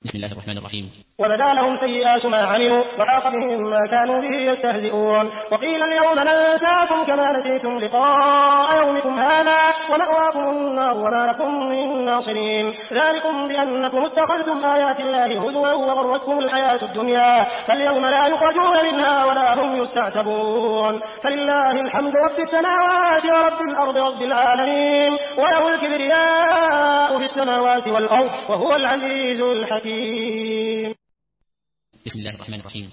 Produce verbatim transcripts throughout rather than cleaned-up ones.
بسم الله الرحمن الرحيم. وبدا لهم سيئات ما عملوا وحاق بهم ما كانوا به يستهزئون. وقيل اليوم ننساكم كما نسيتم لقاء يومكم هذا ومأواكم النار وما لكم من ناصرين. ذلكم بأنكم اتخذتم آيات الله هزوا وغرتكم الحياة الدنيا فاليوم لا يخرجون منها ولا هم يستعتبون. فلله الحمد رب السماوات ورب الأرض رب العالمين وله الكبرياء في السماوات والأرض وهو العزيز الحكيم. بسم الله الرحمن الرحيم.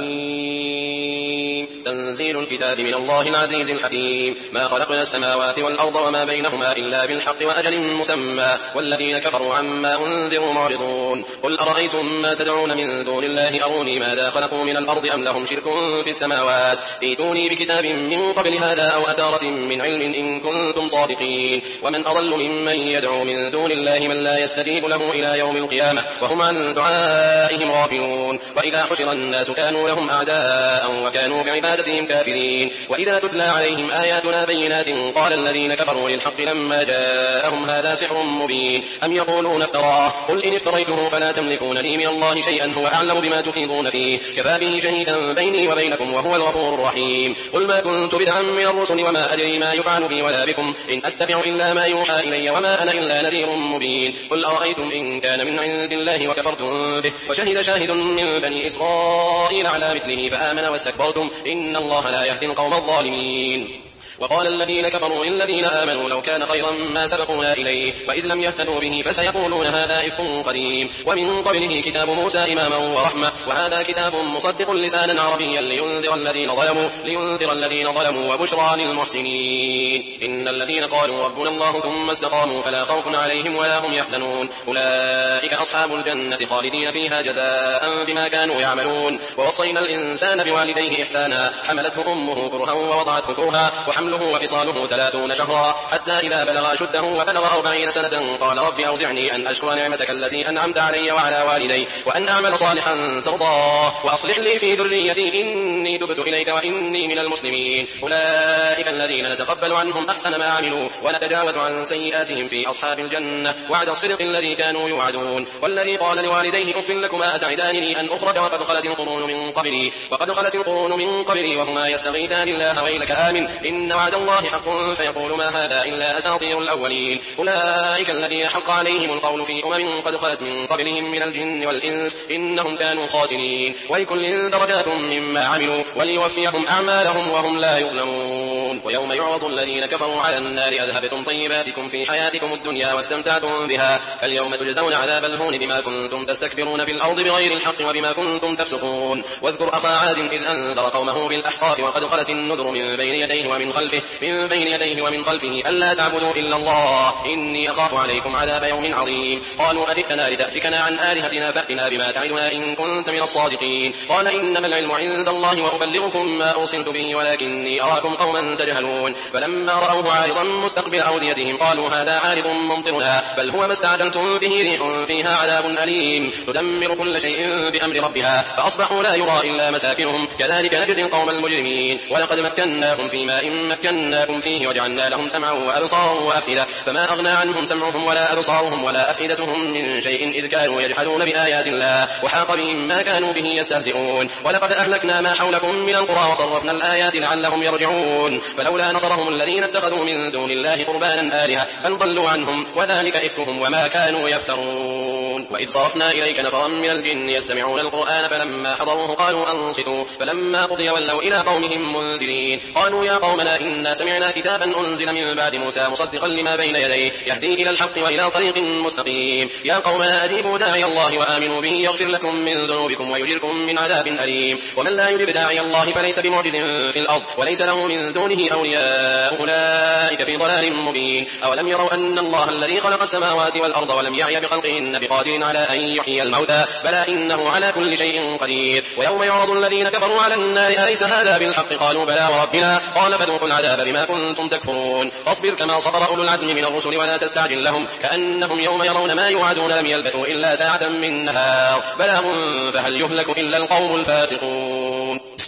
حميم. تنزيل الكتاب من الله العزيز الحكيم. ما خلقنا السماوات والأرض وما بينهما إلا بالحق وأجل مسمى والذين كفروا عما أنذروا معرضون. قل أرأيتم ما تدعون من دون الله أروني ماذا خلقوا من الأرض أم لهم شرك في السماوات ائتوني بكتاب من قبل هذا أو أثارة من علم إن كنتم صادقين. ومن أضل ممن يدعو من دون الله من لا يستجيب له إلى يوم القيامة وهم عن دعائهم غافلون. وإذا حشر الناس كانوا لهم أعداء وكانوا بعبادتهم كافرين. وإذا تتلى عليهم آياتنا بينات قال الذين كفروا للحق لما جاءهم هذا سحر مبين أم يقولون افتراه قل إن افتريته فلا تملكون لي من الله شيئا هو أعلم بما تفيضون فيه كفى به شهيدا بيني وبينكم وهو الغفور الرحيم. قل ما كنت بدعا من الرسل وما أدري ما يفعل بي ولا بكم إن أتبع إلا ما يوحى إلي وما أنا إلا نذير مبين. قل أرأيتم إن كان من عند الله وكفرتم به وشهد شاهد من بني إسرائيل على مثله فآمن واستكبرتم إن الله لا يهدي القوم الظالمين. وقال الذين كفروا للذين آمنوا لو كان خيرا ما سبقونا إليه وإذ لم يهتدوا به فسيقولون هذا إفك قديم. ومن قبله كتاب موسى إماما ورحمة وهذا كتاب مصدق لسانا عربيا لينذر الذين ظلموا لينذر الذين ظلموا وبشرى للمحسنين. إن الذين قالوا ربنا الله ثم استقاموا فلا خوف عليهم ولا هم يحزنون أولئك أصحاب الجنة خالدين فيها جزاء بما كانوا يعملون. ووصينا الإنسان بوالديه إحسانا حملته أمه كرها ووضعته كرها وحمله وفصاله ثلاثون شهرا حتى إذا بلغ أشده وبلغ أربعين سنة قال رب أوزعني أن أشكر نعمتك التي أنعمت علي وعلى والدي وأن أعمل صالحا ترضاه وأصلح لي في ذريتي إني تبت إليك وإني من المسلمين. أولئك الذين نتقبل عنهم أحسن ما عملوا ونتجاوز عن سيئاتهم في أصحاب الجنة وعد الصدق الذي كانوا يوعدون. والذي قال لوالديه أف لكما أتعدانني أن أخرج وقد خلت القرون من قبلي وقد خلت القرون من قبلي وهما يستغيثان الله ويلك آمن إن وعد الله حق فيقول ما هذا إلا أساطير الأولين. أولئك الذين حق عليهم القول في أمم قد خلت من قبلهم من الجن والإنس إنهم كانوا خاسرين. ولكل درجات مما عملوا وليوفيهم أعمالهم وهم لا يظلمون. ويوم يعرض الذين كفروا على النار أذهبتم طيباتكم في حياتكم الدنيا واستمتعتم بها فاليوم تجزون عذاب الهون بما كنتم تستكبرون في الأرض بغير الحق وبما كنتم تفسقون. واذكر أخا عاد إذ أنذر قومه بالأحقاف وقد خلت النذر من بين يديه ومن خلفه من بين يديه ومن خلفه ألا تعبدوا إلا الله إني أخاف عليكم عذاب يوم عظيم. قالوا أجئتنا لتأفكنا عن آلهتنا فأتنا بما تعدنا إن كنت من الصادقين. قال إنما العلم عند الله وأبلغكم ما أرسلت به ولكني أراكم قوما تجهلون. فلما رأوه عارضا مستقبل أوديتهم قالوا هذا عارض ممطرنا بل هو ما استعجلتم به ريح فيها عذاب أليم تدمر كل شيء بأمر ربها فأصبحوا لا يرى إلا مساكنهم كذلك نجزي القوم المجرمين. ولقد مكناهم فيما إن مكناكم فيه وجعلنا لهم سمعا وأبصارا وأفئدة فما أغنى عنهم سمعهم ولا أبصارهم ولا أفئدتهم من شيء إذ كانوا يجحدون بآيات الله وحاق بهم ما كانوا به يستهزئون. ولقد أهلكنا ما حولكم من القرى وصرفنا الآيات لعلهم يرجعون. فلولا نصرهم الذين اتخذوا من دون الله قربانا آلهة بل ضلوا عنهم وذلك إفكهم وما كانوا يفترون. وإذ صرفنا إليك نفرا من الجن يستمعون القرآن فلما حضروه قالوا أنصتوا فلما قضي ولوا إلى قومهم منذرين قالوا يا قومنا إنا سمعنا كتابا أنزل من بعد موسى مصدقا لما بين يديه يهدي إلى الحق وإلى طريق مستقيم. يا قومنا أجيبوا داعي الله وآمنوا به يغفر لكم من ذنوبكم ويجركم من عذاب أليم. ومن لا يجب داعي الله فليس بمعجز في الأرض وليس له من دونه أولياء أولئك في ضلال مبين. أولم يروا أن الله الذي خلق السماوات والأرض ولم يعي بخلقهن بقادر على أن يحيي الموتى بلى إنه على كل شيء قدير. ويوم يعرض الذين كفروا على النار أليس هذا بالحق قالوا بلى وربنا قال فذوقوا العذاب بما كنتم تكفرون. فاصبر كما صبر أولو العزم من الرسل ولا تستعجل لهم كأنهم يوم يرون ما يوعدون لم يلبثوا إلا ساعة من نهار بلاغ فهل يهلك إلا القوم الفاسقون.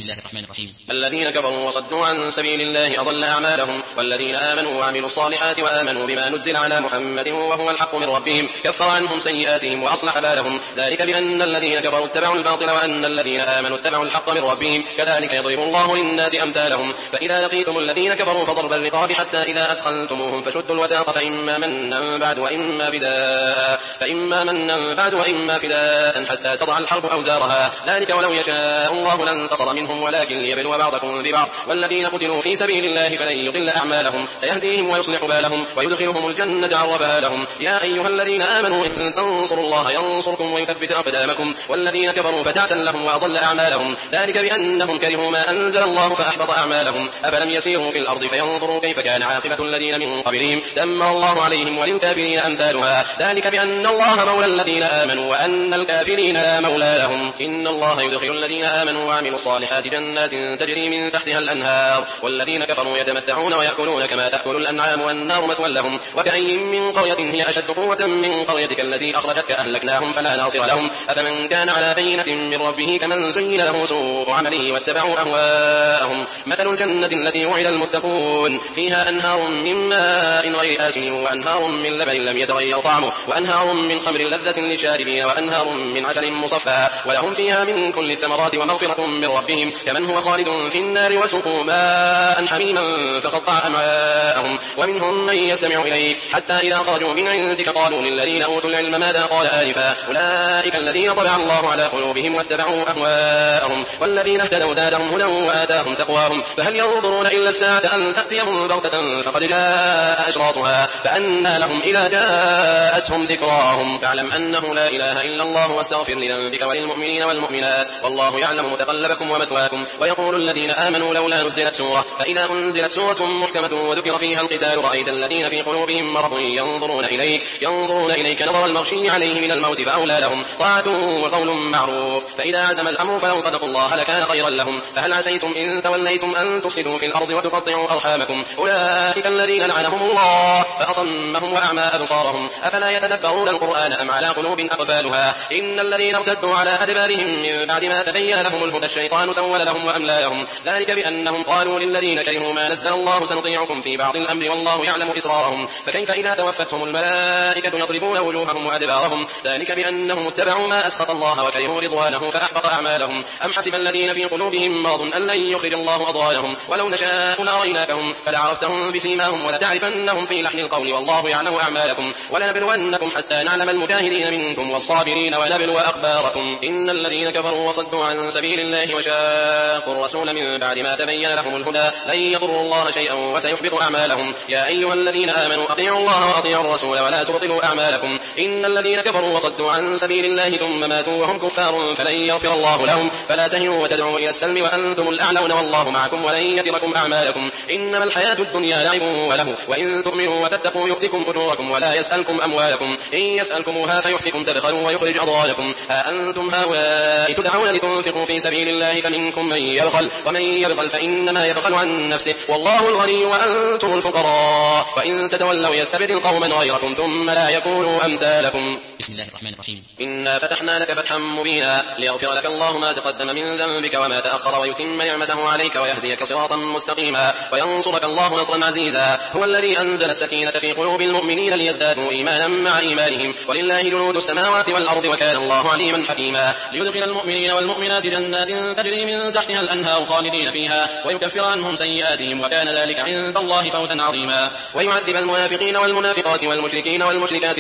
بسم الله الرحمن الرحيم. الذين كفروا وصدوا عن سبيل الله أضل أعمالهم، والذين آمنوا وعملوا الصالحات وآمنوا بما نزل على محمد وهو الحق من ربهم كفر عنهم سيئاتهم وأصلح بالهم، ذلك بأن الذين كفروا اتبعوا الباطل وأن الذين آمنوا اتبعوا الحق من ربهم، كذلك يضرب الله للناس أمثالهم. فإذا لقيتم الذين كفروا فضرب الرقاب حتى إذا أثخنتموهم فشدوا الوثاق فإما منا بعد وإما فداء فإما منا بعد وإما فداء حتى تضع الحرب أوزارها، ذلك ولو يشاء الله لانتصر منهم ولكن ليبلو بعضكم ببعض، والذين قتلوا في سبيل الله فلن يضل أعمالهم سيهديهم ويصلح بالهم ويدخلهم الجنة عرفها لهم. يا أيها الذين آمنوا إن تنصروا الله ينصركم ويثبت أقدامكم، والذين كفروا فتعسا لهم وأضل أعمالهم، ذلك بأنهم كرهوا ما أنزل الله فأحبط أعمالهم. أفلم يسيروا في الأرض فينظروا كيف كان عاقبة الذين من قبلهم دمر الله عليهم وللكافرين أمثالها، ذلك بأن الله مولى الذين آمنوا وأن الكافرين لا مولى لهم. إن الله يدخل الذين آمنوا وعملوا الصالحات جنات تجري من تحتها الأنهار، والذين كفروا يتمتعون ويأكلون كما تأكل الأنعام والنار مثوى لهم. وكأي من قرية هي أشد قوة من قريتك التي أخرجتك أهلكناهم فلا ناصر لهم، أفمن كان على بينة من ربه كمن زين له سوء عمله واتبعوا أهواءهم. مثل الجنة التي وعد المتقون فيها أنهار من ماء غير آسن وأنهار من لبن لم يتغير طعمه وأنهار من خمر لذة للشاربين وأنهار من عسل مصفى، ولهم فيها من كل الثمرات ومغفرة من ربهم، كمن هو خالد في النار وسقوا ماء حميما فقطع أمعاءهم. ومنهم من يستمع إليك حتى إذا خرجوا من عندك قالوا للذين أوتوا العلم ماذا قال آنفا، أولئك الذين طبع الله على قلوبهم واتبعوا أهواءهم، والذين اهتدوا زادهم هدى وآتاهم تقواهم. فهل ينظرون إلا الساعة أن تأتيهم بغتة فقد جاء أشراطها فأنى لهم إذا جاءتهم ذكراهم. فاعلم أنه لا إله إلا الله واستغفر لذنبك وللمؤمنين والمؤمنات والله يعلم متقلبكم ومثواكم. ويقول الذين آمنوا لولا نزلت سورة، فإذا أنزلت سورة محكمة وذكر فيها القتال رأيت الذين في قلوبهم مرض ينظرون إليك ينظرون إليك نظر المغشي عليه من الموت فأولى لهم طاعة وقول معروف. فإذا عزم الأمر فلو صدقوا الله لكان خيرا لهم. فهل عسيتم إن توليتم أن تفسدوا في الأرض وتقطعوا أرحامكم، أولئك الذين لعنهم الله فأصمهم وأعمى أبصارهم، أفلا يتدبرون القرآن أم على قلوب أقفالها. إن الذين ارتدوا على أدبارهم من بعد ما تبين لهم الهدى الشيطان سول لهم وأملى لهم، ذلك بأنهم قالوا للذين كرهوا ما نزل الله سنطيعكم في بعض الأمر والله يعلم إسرارهم. فكيف إذا توفتهم الملائكة يضربون وجوههم وأدبارهم، ذلك بأنهم اتبعوا ما أسخط الله وكرهوا رضوانه فأحبط أعمالهم. أم حسب الذين في قلوبهم مرض أن لن يخرج الله أضغانهم، ولو نشاء لأريناكهم فلعرفتهم بسيماهم ولتعرفنهم في لحن القول والله يعلم أعمالكم. ولنبلونكم حتى نعلم المجاهدين منكم والصابرين ونبلو أخباركم. إن الذين كفروا وصدوا عن سبيل الله وشاقوا الرسول من بعد ما تبين لهم الهدى لن يضروا الله شيئا وسيحبط أعمالهم. يا أيها الذين آمنوا أطيعوا الله وأطيعوا الرسول ولا تبطلوا أعمالكم. إن الذين كفروا وصدوا عن سبيل الله ثم ماتوا وهم كفار فلن يغفر الله لهم، فلا تهنوا وتدعوا إلى السلم وأنتم الأعلون والله معكم ولن يتركم أعمالكم. إنما الحياة الدنيا لعب وله، وإن تؤمنوا وتتقوا يؤتكم أجوركم ولا يسألكم أموالكم، إن يسألكموها فيحفكم تبخلوا ويخرج أضغانكم. ها أنتم هؤلاء تدعون لتنفقوا في سبيل الله فمنكم من يبخل، ومن يبخل فإنما يبخل عن نفسه والله الغني وأنتم الفقراء، وإن تتولوا يستبدل قوما غيركم ثم لا يكونوا أمثالكم. بسم الله الرحمن الرحيم. إنا فتحنا لك فتحا مبينا ليغفر لك الله ما تقدم من ذنبك وما تأخر ويتم نعمته عليك ويهديك صراطا مستقيما وينصرك الله نصرا عزيزا. هو الذي أنزل السكينة في قلوب المؤمنين ليزدادوا إيمانا مع إيمانهم ولله جنود السماوات والأرض وكان الله عليما حكيما. ليدخل المؤمنين والمؤمنات جنات تجري من تحتها الأنهار خالدين فيها ويكفر عنهم سيئاتهم وكان ذلك عند الله فوزا عظيما. ويعذب المنافقين والمنافقات والمشركين والمشركات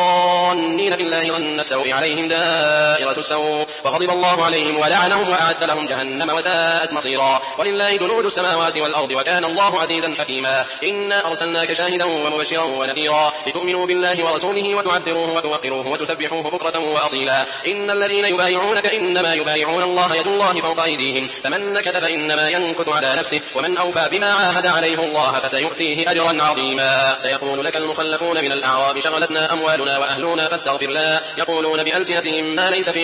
الظانين بالله ظن السوء عليهم دائرة السوء وغضب الله عليهم ولعنهم وأعد لهم جهنم وساءت مصيرا. ولله جنود السماوات والأرض وكان الله عزيزا حكيما. إنا أرسلناك شاهدا ومبشرا ونذيرا لتؤمنوا بالله ورسوله وتعذروه وتوقروه وتسبحوه بكرة وأصيلا. إن الذين يبايعونك إنما يبايعون الله يد الله فوق أيديهم فمن نكث فإنما ينكث على نفسه ومن أوفى بما عاهد عليه الله فسيؤتيه أجرا عظيما. سيقول لك المخلفون من الأعراب شغلتنا أموالنا وأهلنا فاستغفر لنا يقولون بألسنتهم ما ليس في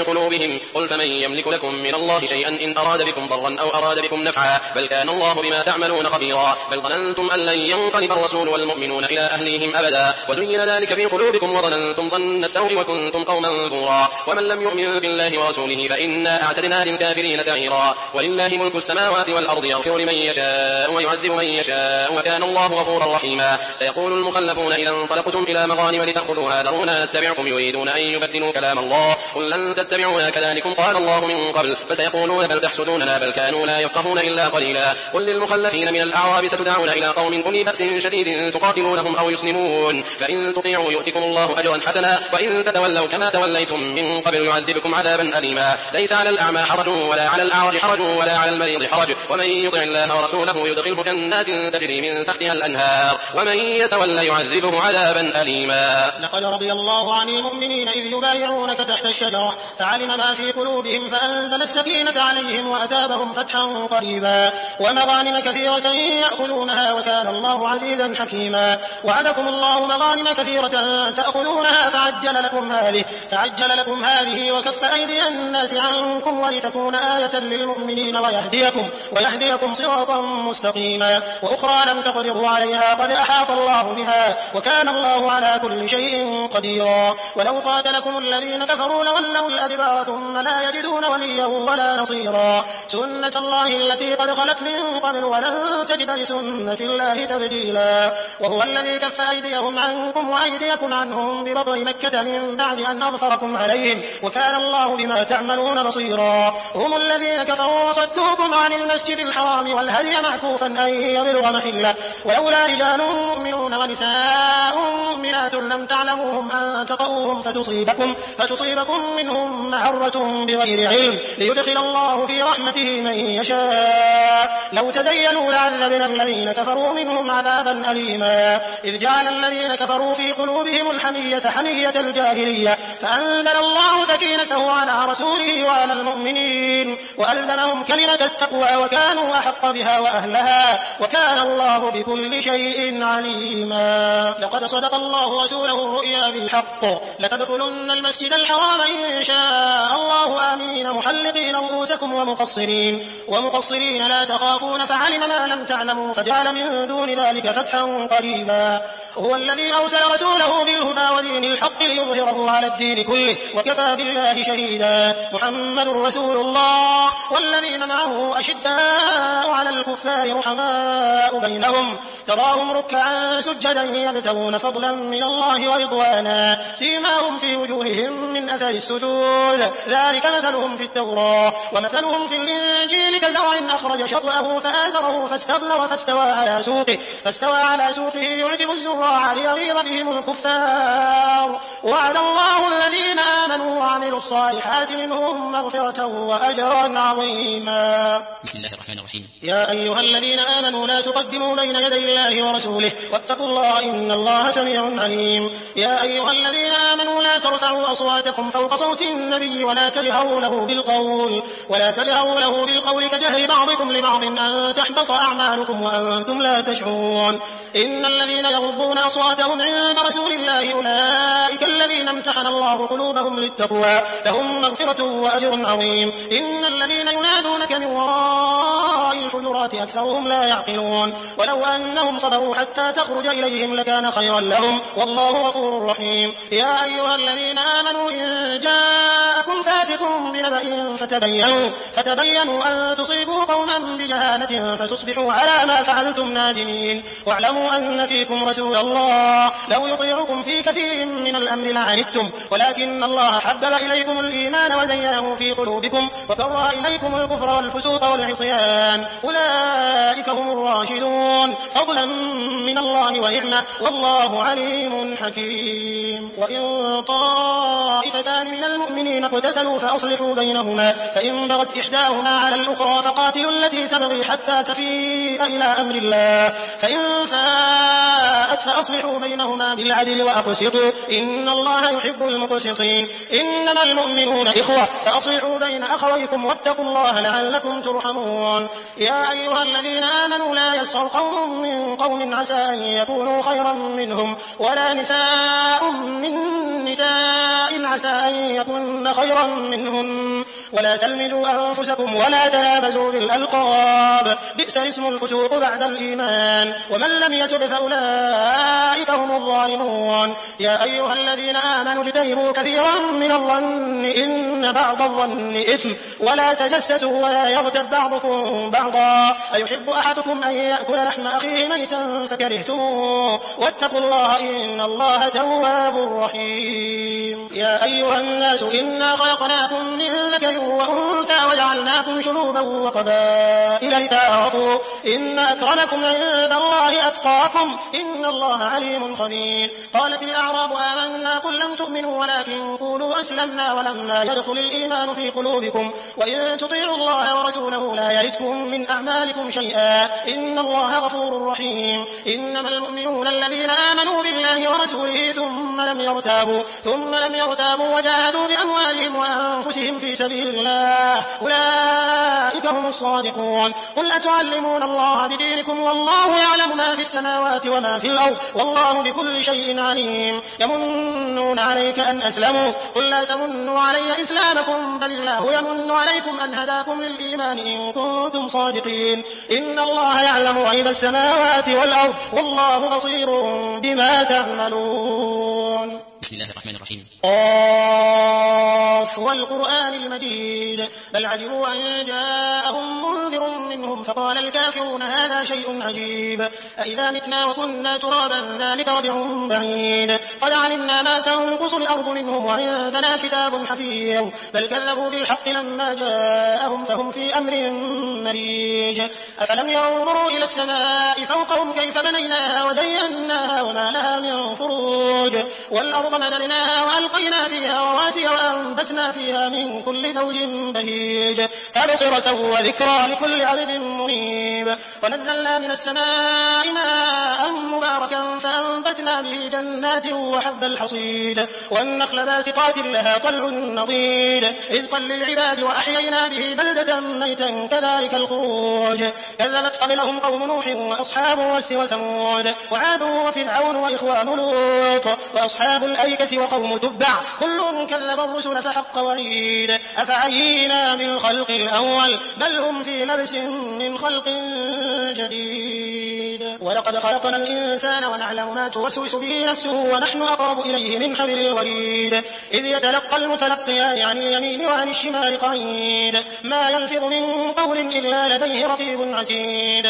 قلوبهم قل فمن يملك لكم من الله شيئا إن أراد بكم ضرا أو أراد بكم نفعا بل كان الله بما تعملون خبيرا بل ظننتم أن لن ينقلب الرسول والمؤمنون إلى أهليهم أبدا وزين ذلك في قلوبكم وظننتم ظن السوء وكنتم قوما بورا ومن لم يؤمن بالله ورسوله فإنا أعتدنا للكافرين سعيرا ولله ملك السماوات والأرض يغفر لمن يشاء ويعذب من يشاء وكان الله غفورا رحيما سيقول المخلفون إذا انطلقتم إلى مغانم لتأخذوها ذرونا نتبعكم يريدون أن يبدلوا كلام الله قل لن تتبعونا كذلكم قال الله من قبل فسيقولون بل تحسدوننا بل كانوا لا يفقهون إلا قليلا قل للمخلفين من الأعراب ستدعون إلى قوم أولي بأس شديد تقاتلونهم أو يسلمون فإن تطيعوا يؤتكم الله أجرا حسنا وإن تتولوا كما توليتم من قبل يعذبكم عذابا أليما ليس على الأعمى حرج ولا على الأعرج حرج ولا على المريض حرج ومن يطع الله ورسوله يدخله جنات تجري من تحتها الأنهار ومن يتولى يعذبه عذابا أليما. لقد رضي الله عن المؤمنين إذ يبايعونك تحت الشجرة فعلم ما في قلوبهم فأنزل السكينة عليهم وأثابهم فتحا قريبا ومغانم كثيرة يأخذونها وكان الله عزيزا حكيما. وعدكم الله مغانم كثيرة تأخذونها فعجل لكم هذه فعجل لكم هذه وكف أيدي الناس عنكم ولتكون آية للمؤمنين ويهديكم ويهديكم صراطا مستقيما. وأخرى لم تقدروا عليها قد أحاط الله بها وكان الله على كل شيء قديرا. ولو قاتلكم الذين كفروا لولوا الأدبار ثم لا يجدون وليا ولا نصيرا. سنة الله التي قد خلت من قبل ولن تجد لسنة الله تبديلا. وهو الذي كف أيديهم عنكم وأيديكم عنهم ببطن مكة من بعد أن أظفركم عليهم وكان الله بما تعملون بصيرا. هم الذين كفروا وصدوكم عن المسجد الحرام والهدي معكوفا أن يبلغ محله ولولا رجال مؤمنون ونساء مؤمنات لم تعلموهم أن تطؤوهم فتصيبكم, فتصيبكم منهم معرة بغير علم ليدخل الله في رحمته من يشاء. لو تزينوا لعذبنا الذين كفروا منهم عذابا أليما. إذ جعل الذين كفروا في قلوبهم الحمية حمية الجاهلية فأنزل الله سكينته على رسوله وعلى المؤمنين وألزمهم كلمة التقوى وكانوا أحق بها وأهلها وكان الله بكل شيء عليما. لقد صدق الله رسوله الرؤيا بالحق لتدخلن المسجد الحرام إن شاء الله آمنين محلقين رؤوسكم ومقصرين ومقصرين لا تخافون فعلم ما لم تعلموا فجعل من دون ذلك فتحا قريبا. هو الذي أرسل رسوله بالهدى ودين الحق ليظهره على الدين كله وكفى بالله شهيدا. محمد رسول الله والذين معه أشداء على الكفار رحماء بينهم تراهم ركعا سجدا يبتغون فضلا من الله ورضوانا سيماهم في وجوههم من أثر السجود ذلك مثلهم في التوراة ومثلهم في الإنجيل كزرع أخرج شطأه فآزره فاستغلظ فاستوى على سوقه فاستوى على سوقه يعجب الزراع ليغيظ بهم الكفار. وعد الله الذين آمنوا وعملوا الصالحات منهم مغفرة وأجرا عظيما. بسم الله الرحمن الرحيم. يا أيها الذين آمنوا لا تقدموا بين يدي الله ورسوله واتقوا الله إن الله سميع عليم. يا أيها الذين آمنوا لا ترفعوا أصواتكم فوق صوت النبي ولا تجهروا له بالقول ولا تجهروا له بالقول كجهر بعضكم لبعض أن تحبط أعمالكم وأنتم لا تشعرون. إن الذين يغضون أصواتهم عند رسول الله أولئك الذين امتحن الله قلوبهم للتقوى لهم مغفرة وأجر عظيم. إن الذين ينادونك من وراء الحجرات أكثرهم لا يعقلون. ولو أنهم صبروا حتى تخرج إليهم لكان خيرا لهم والله غفور رحيم. يا أيها الذين آمنوا إن جاءكم فاسق بنبأ فتبينوا, فتبينوا أن تصيبوا قوما بجهالة فتصبحوا على ما فعلتم نادمين. واعلموا أن فيكم رسول الله لو يطيعكم في كثير من الأمر لعنتم ولكن الله حبب إليكم الإيمان وزينه في قلوبكم وكره إليكم الكفر والفسوق والعصيان أولئك هم الراشدون فضلا من الله ونعمة والله عليم حكيم. وإن طائفتان من المؤمنين اقتتلوا فأصلحوا بينهما فإن بغت إحداهما على الأخرى فقاتلوا التي تبغي حتى تفيء إلى أمر الله فإن فاءت فاءت فأصلحوا بينهما بالعدل وأقسطوا إن الله يحب المقسطين إنما المؤمنون إخوة فأصلحوا بين أخويكم واتقوا الله لعلكم ترحمون يا أيها الذين آمنوا لا يسخر قوم من قوم عسى أن يكونوا خيرا منهم ولا نساء من نساء عسى أن يكن خيرا منهم ولا تلمزوا أنفسكم ولا تنابزوا بالألقاب بئس اسم الفسوق بعد الإيمان ومن لم يتب فأولئك هم الظالمون يا أيها الذين آمنوا اجتنبوا كثيرا من الظن إن بعض الظن إثم ولا تجسسوا ولا يغتب بعضكم بعضا أيحب أحدكم أن يأكل لحم أخيه ميتا فكرهتموه واتقوا الله إن الله تواب رحيم يا أيها الناس إنا خلقناكم من ذكر وأنثى وجعلناكم شعوبا وقبائل لتعارفوا إن أكرمكم عند الله أتقاكم إن الله عليم خبير قالت الأعراب آمنا قل لم تؤمنوا ولكن قولوا أسلمنا ولما يدخل الإيمان في قلوبكم وإن تطيعوا الله ورسوله لا يلدكم من أعمالكم شيئا إن الله غفور رحيم إنما المؤمنون الذين آمنوا بالله ورسوله ثم لم يرتابوا ثم لم يرتابوا وجاهدوا بأموالهم وأنفسهم في سبيل الله أولئك هم الصادقون قل أتعلمون الله بدينكم والله يعلم ما في السماوات وما في الأرض والله بكل شيء عليم يمنون عليك أن أسلموا قل لا تمنوا علي إسلامكم بل الله يمن عليكم أن هداكم للإيمان إن كنتم صادقين إن الله يعلم غيب السماوات والأرض والله بصير بما تعملون بسم الله الرحمن الرحيم قاف والقرآن المجيد بل عجبوا أن جاءهم منذر منهم فقال الكافرون هذا شيء عجيب أئذا متنا وكنا ترابا ذلك رجع بعيد قد علمنا ما تنقص الأرض منهم وعندنا كتاب حفيظ بل كذبوا بالحق لما جاءهم فهم في أمر مريج أفلم ينظروا إلى السماء فوقهم كيف بنيناها وزيناها وما لها من فروج والأرض مددناها وألقينا فيها رواسي وأنبتنا فيها من كل زوج بهيج تبصرة وذكرى لكل عبد منيب ونزلنا من السماء ماء مباركا فأنبتنا به جنات وحب الحصيد والنخل باسقات لها طلع نضيد رزقا للعباد وأحيينا به بلدة ميتا كذلك الخروج كذبت قبلهم قوم نوح وأصحاب الرس وثمود وعاد وفرعون وإخوان لوط وأصحاب الأيكة وقوم تبع كل كذب الرسل فحق وعيد أفعينا بالخلق الأول بل هم في لبس من خلق جديد ولقد خلقنا الإنسان ونعلم ما توسوس به نفسه ونحن أقرب إليه من حبل الوريد إذ يتلقى المتلقيان عن اليمين وعن الشمال قعيد ما يلفظ من قول إلا لديه رقيب عتيد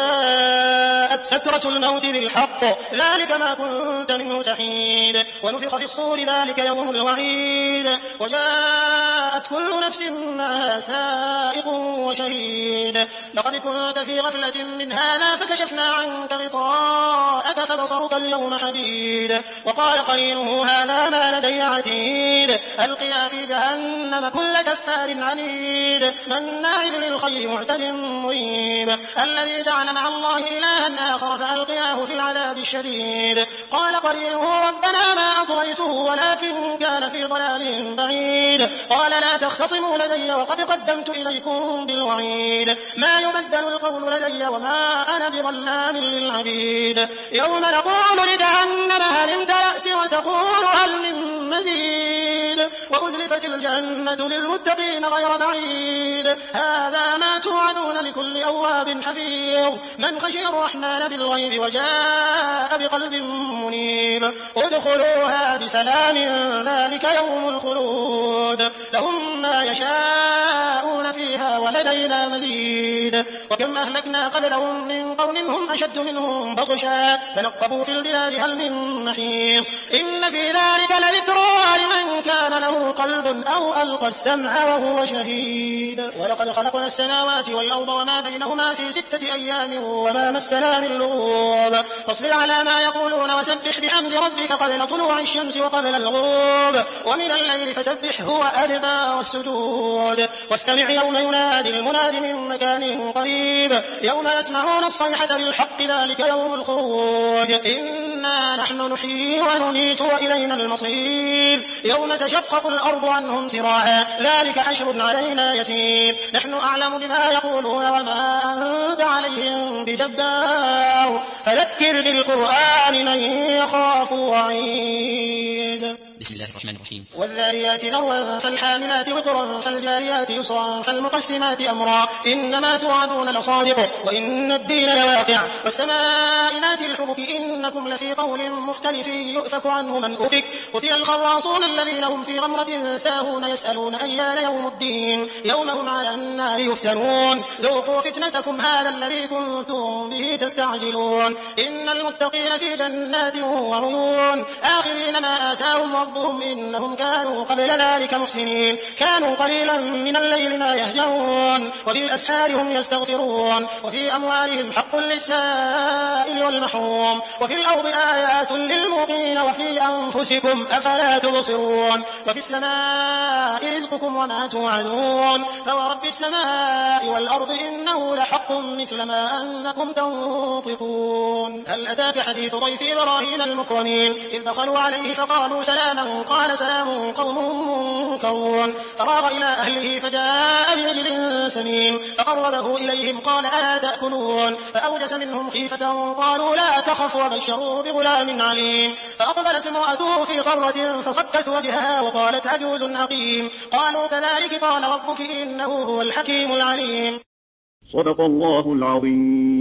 وجاءت سكرة الموت بالحق ذلك ما كنت منه تحيد ونفخ في الصور ذلك يوم الوعيد وجاءت كل نفس معها سائق وشهيد لقد كنت في غفلة من هذا فكشفنا عنك غطاءك فبصرك اليوم حديد وقال قرينه هذا ما لدي عتيد ألقيا في جهنم كل كفار عنيد مناع للخير معتد مريب الذي جعل مع الله إلها آخر فألقياه في العذاب الشديد قال قرينه ربنا ما أطغيته ولكن كان في ضلال بعيد قال لا تختصموا لدي وقد قدمت إليكم بالوعيد ما يبدل القول لدي وما أنا بظلام للعبيد يوم نقول لجهنم هل امتلأت وتقول هل من مزيد وأزلفت الجنة للمتقين غير بعيد هذا ما توعدون لكل أواب حفيظ من خشي الرحمن بالغيب وجاء بقلب منيب ادخلوها بسلام ذلك يوم الخلود لهم ما يشاءون فيها ولدينا مزيد وكم أهلكنا قبلهم من قرن هم أشد منهم بطشا فنقبوا في البلاد هل من محيص إن في ذلك لذكرى لمن كان له قلب أو ألقى السمع وهو شهيد ولقد خلقنا السماوات والأرض وما بينهما في ستة أيام وما مسنا من لغوب فاصبر على ما يقولون وسبح بحمد ربك قبل طلوع الشمس وقبل الغروب ومن الليل فسبحه وأدبار السجود واستمع يوم ينادي المناد من مكان قريب يوم يسمعون الصيحة بالحق ذلك يوم الخروج إن إنا نحن نحيي ونميت وإلينا المصير يوم تشقق الأرض عنهم سراعا ذلك حشر علينا يسير نحن أعلم بما يقولون وما أنت عليهم بجبار فذكر بالقرآن من يخاف وعيد. بسم الله الرحمن الرحيم. والذاريات ذروا فالحاملات وقرا فالجاريات يسرا فالمقسمات أمرا إنما توعدون لصادق وإن الدين لواقع والسماء ذات الحبك إنكم لفي قول مختلف يؤفك عنه من أفك قتل الخراصون الذين هم في غمرة ساهون يسألون أيان يوم الدين يوم هم على النار يفتنون ذوقوا فتنتكم هذا الذي كنتم به تستعجلون إن المتقين في جنات وعيون آخرين ما آتاهم ربهم إنهم كانوا قبل ذلك محسنين كانوا قليلا من الليل ما يهجعون وبالأسحار هم يستغفرون وفي أموالهم حق للسائل والمحروم وفي الأرض آيات للموقنين وفي أنفسكم أفلا تبصرون وفي السماء رزقكم وما توعدون فورب السماء والأرض إنه لحق مثل ما أنكم تنطقون. هل أتاك حديث ضيف إبراهيم المكرمين إذ دخلوا عليه فقالوا سلاما قال سلام قوم منكرون فراغ إلى أهله فجاء برجل سمين فقربه إليهم قال ألا تأكلون فأوجس منهم خيفة قالوا لا تخف وبشروه بغلام عليم فأقبلت امرأته في صرة فصكت وجهها وقالت عجوز عقيم قالوا كذلك قال ربك إنه هو الحكيم العليم. صدق الله العظيم.